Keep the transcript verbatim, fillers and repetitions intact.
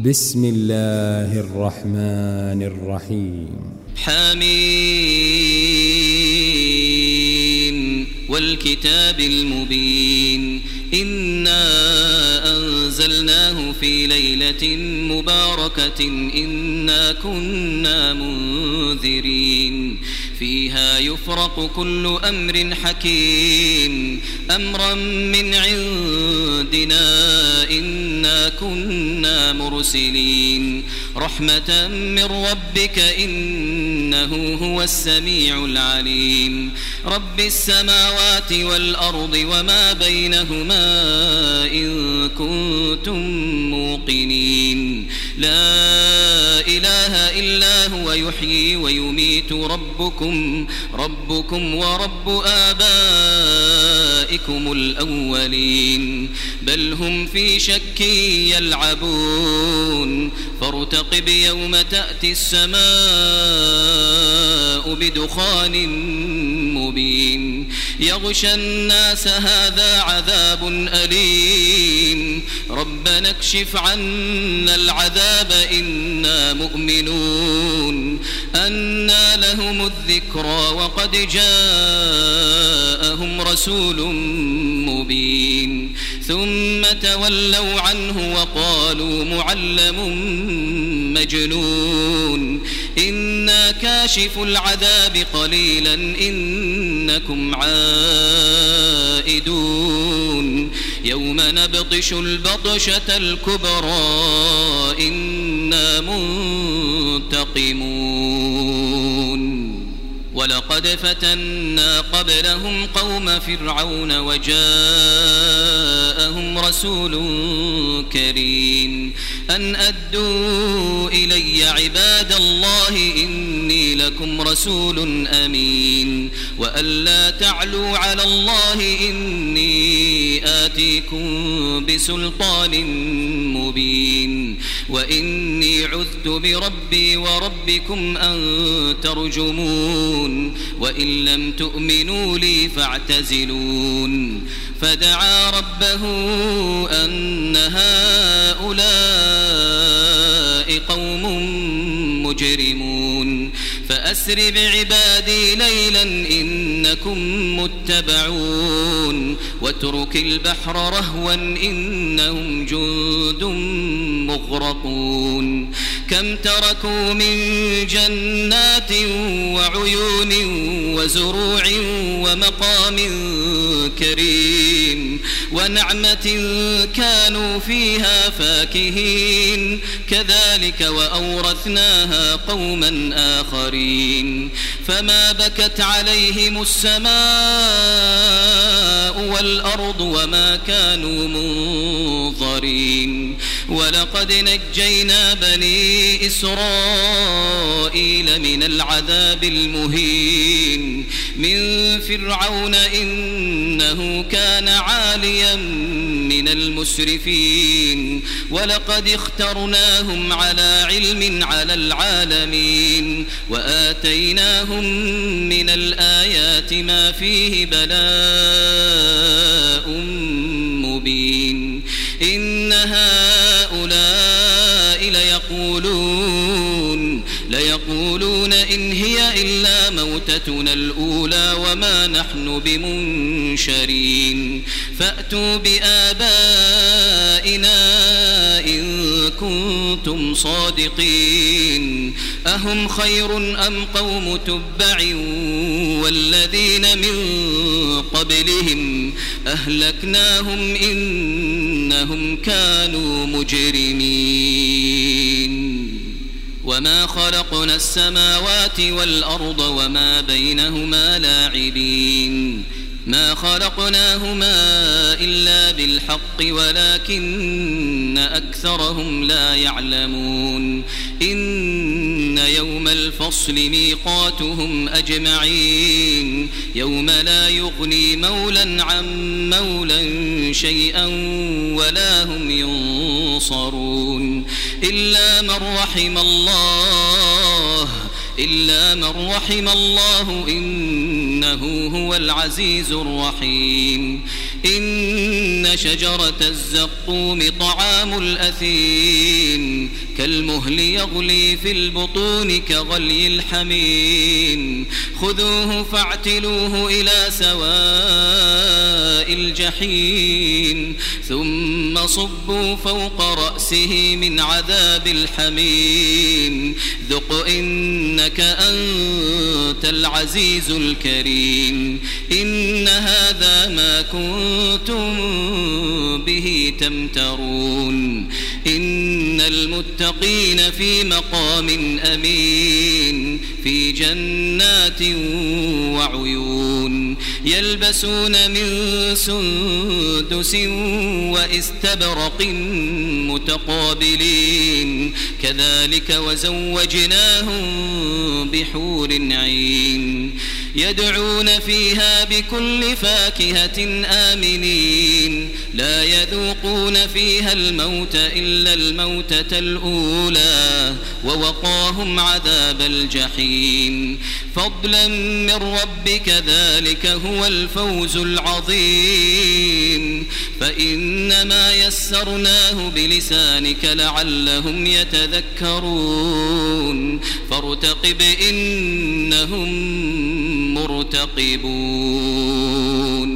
بسم الله الرحمن الرحيم. حميم والكتاب المبين إنا أنزلناه في ليلة مباركة إنا كنا منذرين فيها يفرق كل أمر حكيم أمرا من عندنا إنا كنا مرسلين رحمة من ربك إنه هو السميع العليم رب السماوات والأرض وما بينهما إن كنتم موقنين لا إله إلا هو يحيي ويميت ربكم ربكم ورب آبائكم الأولين بل هم في شك يلعبون فارتقب يوم تأتي السماء بدخان مبين يغشى الناس هذا عذاب أليم ربنا اكشف عنا العذاب إنا مؤمنون أنى لهم الذكرى وقد جاءهم رسول مبين ثم تولوا عنه وقالوا معلم مجنون إنا كاشف العذاب قليلا إنكم عائدون يوم نبطش البطشة الكبرى إنا منتقمون ولقد فتنا قبلهم قوم فرعون وجاءهم رسول كريم أن أدوا إلي عباد الله إني لكم رسول أمين وأن لا تعلوا على الله إني آتيكم بسلطان مبين وإني عذت بربي وربكم أن ترجمون وإن لم تؤمنوا لي فاعتزلون فدعا ربه أن هؤلاء قوم مجرمون فأسر بعبادي ليلا إنكم متبعون واترك البحر رهوا إنهم جند مغرقون كم تركوا من جنات وعيون وزروع ومقام كريم ونعمة كانوا فيها فاكهين كذلك وأورثناها قوما آخرين فما بكت عليهم السماء والأرض وما كانوا منظرين ولقد نجينا بني إسرائيل من العذاب المهين من فرعون إنه كان عاليا من المسرفين ولقد اخترناهم على علم على العالمين وآتيناهم من الآيات ما فيه بلاء مبين إن هؤلاء ليقولون ليقولون إن هي إلا موتتنا الأولى وما نحن بمنشرين فأتوا بآبائنا إن كنتم صادقين أهم خير أم قوم تبع والذين من قبلهم أهلكناهم إنهم كانوا مجرمين وما خلقنا السماوات والأرض وما بينهما لاعبين ما خلقناهما إلا بالحق ولكن أكثرهم لا يعلمون إن يوم الفصل ميقاتهم أجمعين يوم لا يغني مولا عن مولا شيئا ولا هم ينصرون إلا من رحم الله إلا من رحم الله إنه هو العزيز الرحيم إن شجرة الزقوم طعام الأثيم كالمهل يغلي في البطون كغلي الحميم خذوه فاعتلوه إلى سواء الجحيم ثم صبوا فوق رأسه من عذاب الحميم ذق إنك أنت العزيز الكريم إن هذا ما كنتم به تمترون إن المتقين في مقام أمين في جنات وعيون يلبسون من سندس واستبرق متقابلين كذلك وزوجناهم بحور عين يدعون فيها بكل فاكهة آمنين لا يذوقون فيها الموت إلا الموتة الأولى ووقاهم عذاب الجحيم فضلا من ربك ذلك هو الفوز العظيم فإنما يسرناه بلسانك لعلهم يتذكرون فارتقب إنهم مرتقبون.